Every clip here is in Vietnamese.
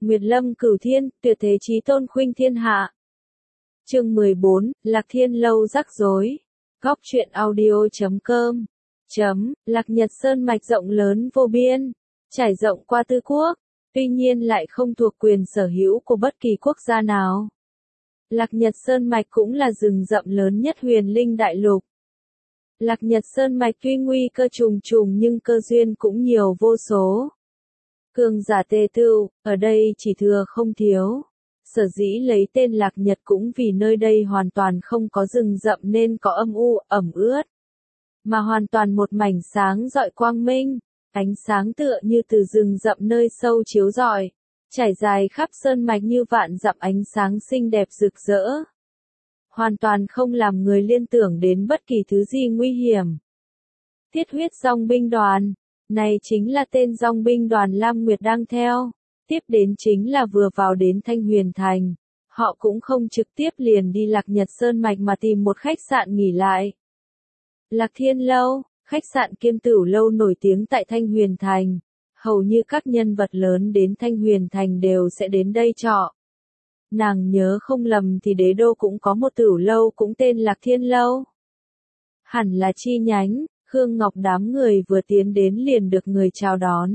Nguyệt lâm cửu thiên, tuyệt thế chí tôn khuynh thiên hạ. Chương 14, Lạc Thiên Lâu rắc rối. Góc truyện audio.com. Lạc Nhật Sơn mạch rộng lớn vô biên, trải rộng qua tứ quốc, tuy nhiên lại không thuộc quyền sở hữu của bất kỳ quốc gia nào. Lạc Nhật Sơn mạch cũng là rừng rậm lớn nhất Huyền Linh Đại Lục. Lạc Nhật Sơn mạch tuy nguy cơ trùng trùng nhưng cơ duyên cũng nhiều vô số. Cường giả tề tựu, ở đây chỉ thừa không thiếu. Sở dĩ lấy tên Lạc Nhật cũng vì nơi đây hoàn toàn không có rừng rậm nên có âm u, ẩm ướt. Mà hoàn toàn một mảnh sáng rọi quang minh, ánh sáng tựa như từ rừng rậm nơi sâu chiếu rọi, trải dài khắp sơn mạch như vạn dặm ánh sáng xinh đẹp rực rỡ. Hoàn toàn không làm người liên tưởng đến bất kỳ thứ gì nguy hiểm. Thiết huyết dòng binh đoàn, này chính là tên dòng binh đoàn Lam Nguyệt đang theo. Tiếp đến chính là vừa vào đến Thanh Huyền Thành, họ cũng không trực tiếp liền đi Lạc Nhật Sơn mạch mà tìm một khách sạn nghỉ lại. Lạc Thiên Lâu, khách sạn kiêm tửu lâu nổi tiếng tại Thanh Huyền Thành, hầu như các nhân vật lớn đến Thanh Huyền Thành đều sẽ đến đây trọ. Nàng nhớ không lầm thì đế đô cũng có một tửu lâu cũng tên Lạc Thiên Lâu. Hẳn là chi nhánh, Khương Ngọc đám người vừa tiến đến liền được người chào đón.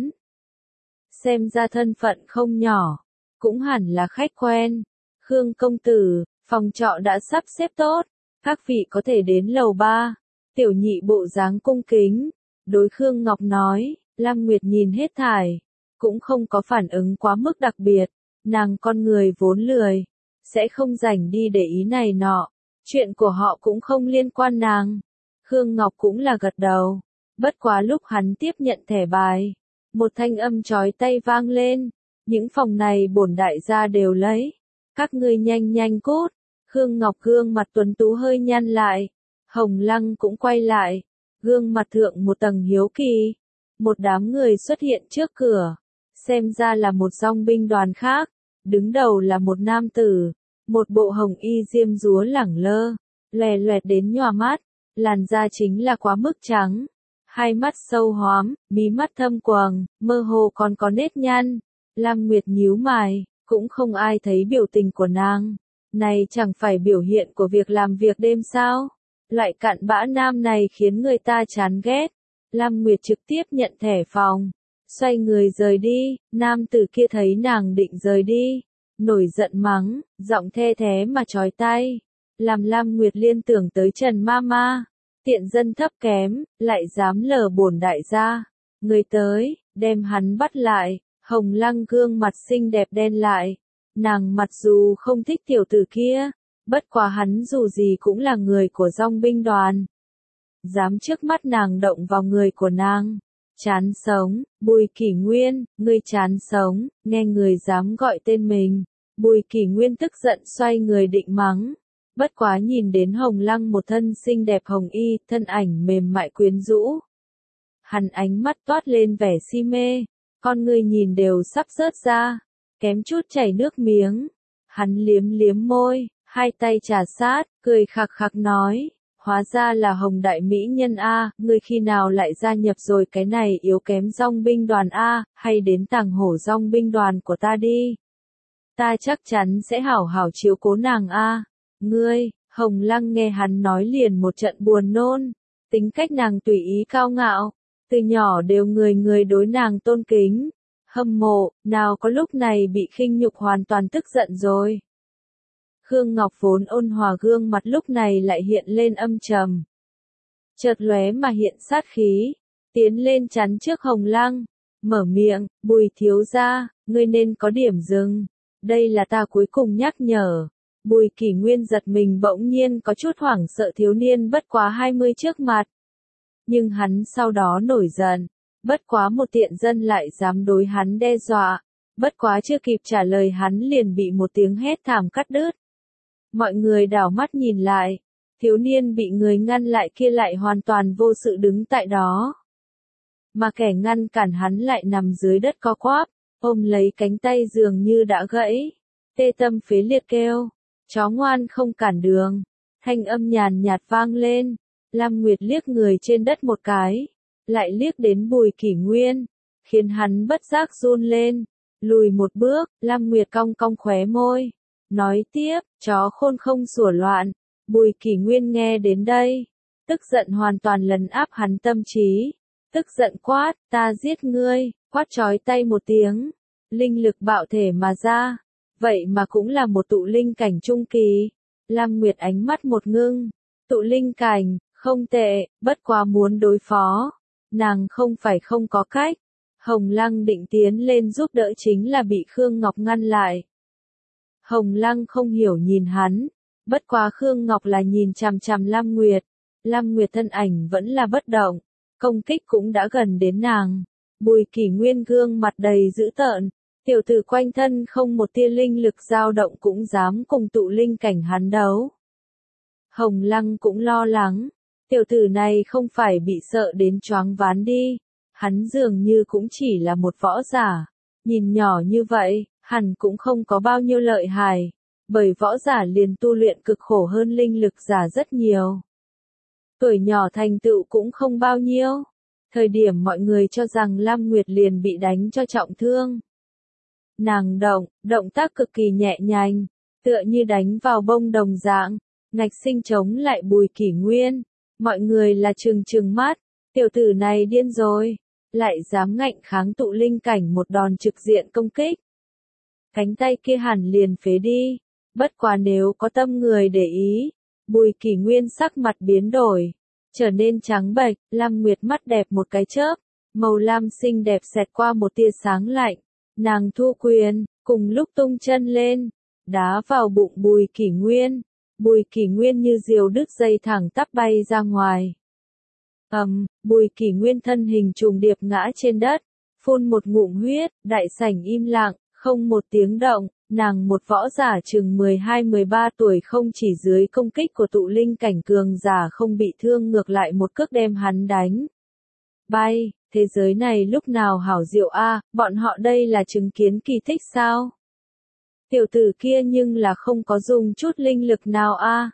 Xem ra thân phận không nhỏ, cũng hẳn là khách quen. Khương công tử, phòng trọ đã sắp xếp tốt, các vị có thể đến lầu 3. Tiểu nhị bộ dáng cung kính, đối Khương Ngọc nói. Lam Nguyệt nhìn hết thảy, cũng không có phản ứng quá mức đặc biệt, nàng con người vốn lười, sẽ không rảnh đi để ý này nọ, chuyện của họ cũng không liên quan nàng. Khương Ngọc cũng là gật đầu, bất quá lúc hắn tiếp nhận thẻ bài, một thanh âm chói tai vang lên, những phòng này bổn đại gia đều lấy, các ngươi nhanh nhanh cút. Khương Ngọc gương mặt tuấn tú hơi nhăn lại, Hồng Lăng cũng quay lại, gương mặt thượng một tầng hiếu kỳ. Một đám người xuất hiện trước cửa, xem ra là một dòng binh đoàn khác, đứng đầu là một nam tử, một bộ hồng y diêm dúa lẳng lơ, lòe loẹt đến nhòa mắt, làn da chính là quá mức trắng, hai mắt sâu hoắm, mí mắt thâm quầng, mơ hồ còn có nếp nhăn. Lam Nguyệt nhíu mày, cũng không ai thấy biểu tình của nàng, này chẳng phải biểu hiện của việc làm việc đêm sao? Loại cặn bã nam này khiến người ta chán ghét. Lam Nguyệt trực tiếp nhận thẻ phòng, xoay người rời đi, nam tử kia thấy nàng định rời đi, nổi giận mắng, giọng the thế mà chói tai, làm Lam Nguyệt liên tưởng tới Trần Mama, tiện dân thấp kém, lại dám lờ bổn đại gia, người tới, đem hắn bắt lại. Hồng Lăng gương mặt xinh đẹp đen lại, nàng mặc dù không thích tiểu tử kia, bất quá hắn dù gì cũng là người của dòng binh đoàn. Dám trước mắt nàng động vào người của nàng. Chán sống, Bùi Kỷ Nguyên, ngươi chán sống, nghe người dám gọi tên mình. Bùi Kỷ Nguyên tức giận xoay người định mắng. Bất quá nhìn đến Hồng Lăng một thân xinh đẹp hồng y, thân ảnh mềm mại quyến rũ. Hắn ánh mắt toát lên vẻ si mê, con người nhìn đều sắp rớt ra, kém chút chảy nước miếng. Hắn liếm liếm môi, hai tay trà sát, cười khặc khặc nói. Hóa ra là Hồng đại mỹ nhân a, ngươi khi nào lại gia nhập rồi cái này yếu kém dòng binh đoàn a, hay đến tàng hổ dòng binh đoàn của ta đi. Ta chắc chắn sẽ hảo hảo chiếu cố nàng a. Ngươi, Hồng Lăng nghe hắn nói liền một trận buồn nôn, tính cách nàng tùy ý cao ngạo, từ nhỏ đều người người đối nàng tôn kính, hâm mộ, nào có lúc này bị khinh nhục hoàn toàn tức giận rồi. Khương Ngọc vốn ôn hòa gương mặt lúc này lại hiện lên âm trầm. Chợt lóe mà hiện sát khí, tiến lên chắn trước Hồng Lăng, mở miệng, Bùi thiếu gia, ngươi nên có điểm dừng, đây là ta cuối cùng nhắc nhở. Bùi Kỷ Nguyên giật mình bỗng nhiên có chút hoảng sợ thiếu niên bất quá 20 trước mặt. Nhưng hắn sau đó nổi giận, bất quá một tiện dân lại dám đối hắn đe dọa, bất quá chưa kịp trả lời hắn liền bị một tiếng hét thảm cắt đứt. Mọi người đảo mắt nhìn lại, thiếu niên bị người ngăn lại kia lại hoàn toàn vô sự đứng tại đó. Mà kẻ ngăn cản hắn lại nằm dưới đất co quắp, ôm lấy cánh tay dường như đã gãy, tê tâm phế liệt kêu, chó ngoan không cản đường, thanh âm nhàn nhạt vang lên, Lam Nguyệt liếc người trên đất một cái, lại liếc đến Bùi Kỷ Nguyên, khiến hắn bất giác run lên, Lùi một bước, Lam Nguyệt cong cong khóe môi. Nói tiếp, chó khôn không sủa loạn. Bùi Kỷ Nguyên nghe đến đây. Tức giận hoàn toàn lấn áp hắn tâm trí. Tức giận quát, ta giết ngươi, quát chói tay một tiếng. Linh lực bạo thể mà ra. Vậy mà cũng là một tụ linh cảnh trung kỳ. Lam Nguyệt ánh mắt một ngưng. Tụ linh cảnh, không tệ, bất quá muốn đối phó. Nàng không phải không có cách. Hồng Lăng định tiến lên giúp đỡ chính là bị Khương Ngọc ngăn lại. Hồng Lăng không hiểu nhìn hắn. Bất quá Khương Ngọc là nhìn chằm chằm Lam Nguyệt. Lam Nguyệt thân ảnh vẫn là bất động. Công kích cũng đã gần đến nàng. Bùi Kỷ Nguyên gương mặt đầy dữ tợn. Tiểu tử quanh thân không một tia linh lực dao động cũng dám cùng tụ linh cảnh hắn đấu. Hồng Lăng cũng lo lắng. Tiểu tử này không phải bị sợ đến choáng váng đi. Hắn dường như cũng chỉ là một võ giả. Nhìn nhỏ như vậy, hẳn cũng không có bao nhiêu lợi hại. Bởi võ giả liền tu luyện cực khổ hơn linh lực giả rất nhiều. Tuổi nhỏ thành tựu cũng không bao nhiêu. Thời điểm mọi người cho rằng Lam Nguyệt liền bị đánh cho trọng thương. Nàng động tác cực kỳ nhẹ nhàng, tựa như đánh vào bông đồng dạng, ngạch sinh chống lại Bùi Kỷ Nguyên. Mọi người là trừng trừng mắt, tiểu tử này điên rồi, lại dám ngạnh kháng tụ linh cảnh một đòn trực diện công kích. Cánh tay kia hẳn liền phế đi, bất quá nếu có tâm người để ý, Bùi Kỷ Nguyên sắc mặt biến đổi, trở nên trắng bệch. Lam Nguyệt mắt đẹp một cái chớp, màu lam xinh đẹp xẹt qua một tia sáng lạnh. Nàng thu quyền, cùng lúc tung chân lên, đá vào bụng Bùi Kỷ Nguyên. Bùi Kỷ Nguyên như diều đứt dây thẳng tắp bay ra ngoài. Bùi Kỷ Nguyên thân hình trùng điệp ngã trên đất, phun một ngụm huyết, đại sảnh im lặng, không một tiếng động. Nàng một võ giả chừng 12-13 tuổi không chỉ dưới công kích của tụ linh cảnh cường giả không bị thương, ngược lại một cước đem hắn đánh bay. Thế giới này lúc nào hảo diệu a, bọn họ đây là chứng kiến kỳ tích sao? Tiểu tử kia nhưng là không có dùng chút linh lực nào a.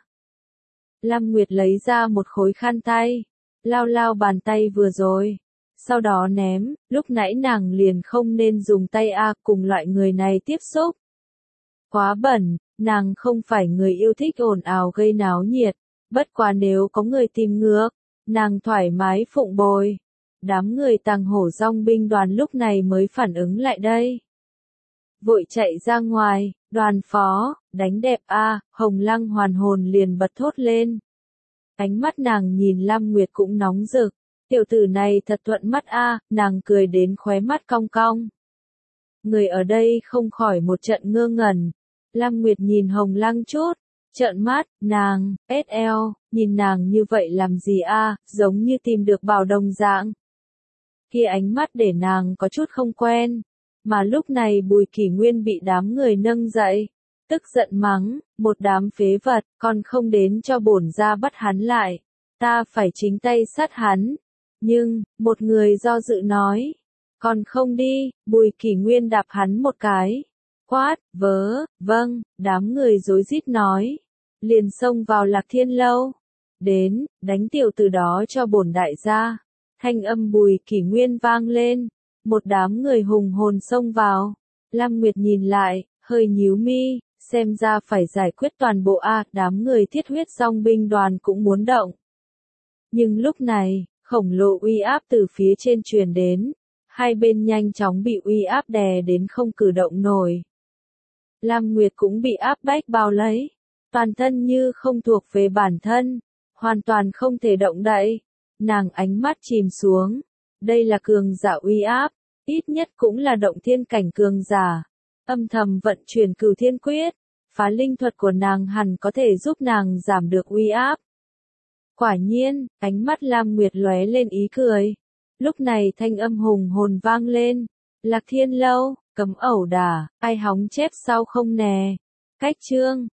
Lam Nguyệt lấy ra một khối khăn tay, lao bàn tay vừa rồi, sau đó ném. Lúc nãy nàng liền không nên dùng tay a, cùng loại người này tiếp xúc. Quá bẩn, nàng không phải người yêu thích ồn ào gây náo nhiệt, bất quá nếu có người tìm ngược, nàng thoải mái phụng bồi. Đám người Tàng Hổ Dong binh đoàn lúc này mới phản ứng lại đây. Vội chạy ra ngoài, đoàn phó, đánh đẹp a. Hồng Lăng hoàn hồn liền bật thốt lên. Ánh mắt nàng nhìn Lam Nguyệt cũng nóng rực, tiểu tử này thật thuận mắt a. Nàng cười đến khóe mắt cong cong. Người ở đây không khỏi một trận ngơ ngẩn. Lam Nguyệt nhìn Hồng Lăng chút, trợn mắt, nàng, SL, nhìn nàng như vậy làm gì a, giống như tìm được bảo đồng dạng. Kia ánh mắt để nàng có chút không quen, mà lúc này Bùi Kỷ Nguyên bị đám người nâng dậy, tức giận mắng, một đám phế vật, còn không đến cho bổn gia bắt hắn lại, ta phải chính tay sát hắn. Nhưng, một người do dự nói, còn không đi. Bùi Kỷ Nguyên đạp hắn một cái, quát, vâng, đám người rối rít nói, liền xông vào Lạc Thiên Lâu, đến, đánh tiểu tử đó cho bổn đại gia. Thanh âm Bùi Kỷ Nguyên vang lên, một đám người hùng hồn xông vào. Lam Nguyệt nhìn lại, hơi nhíu mi, xem ra phải giải quyết toàn bộ a. Đám người Thiết Huyết Dong binh đoàn cũng muốn động. Nhưng lúc này, khổng lồ uy áp từ phía trên truyền đến, hai bên nhanh chóng bị uy áp đè đến không cử động nổi. Lam Nguyệt cũng bị áp bách bao lấy, toàn thân như không thuộc về bản thân, hoàn toàn không thể động đậy. Nàng ánh mắt chìm xuống, đây là cường giả uy áp, ít nhất cũng là động thiên cảnh cường giả. Âm thầm vận chuyển Cửu Thiên Quyết, phá linh thuật của nàng hẳn có thể giúp nàng giảm được uy áp. Quả nhiên, ánh mắt Lam Nguyệt lóe lên ý cười. Lúc này thanh âm hùng hồn vang lên, Lạc Thiên Lâu, cấm ẩu đả, ai hóng chép sau không nè. Cách chương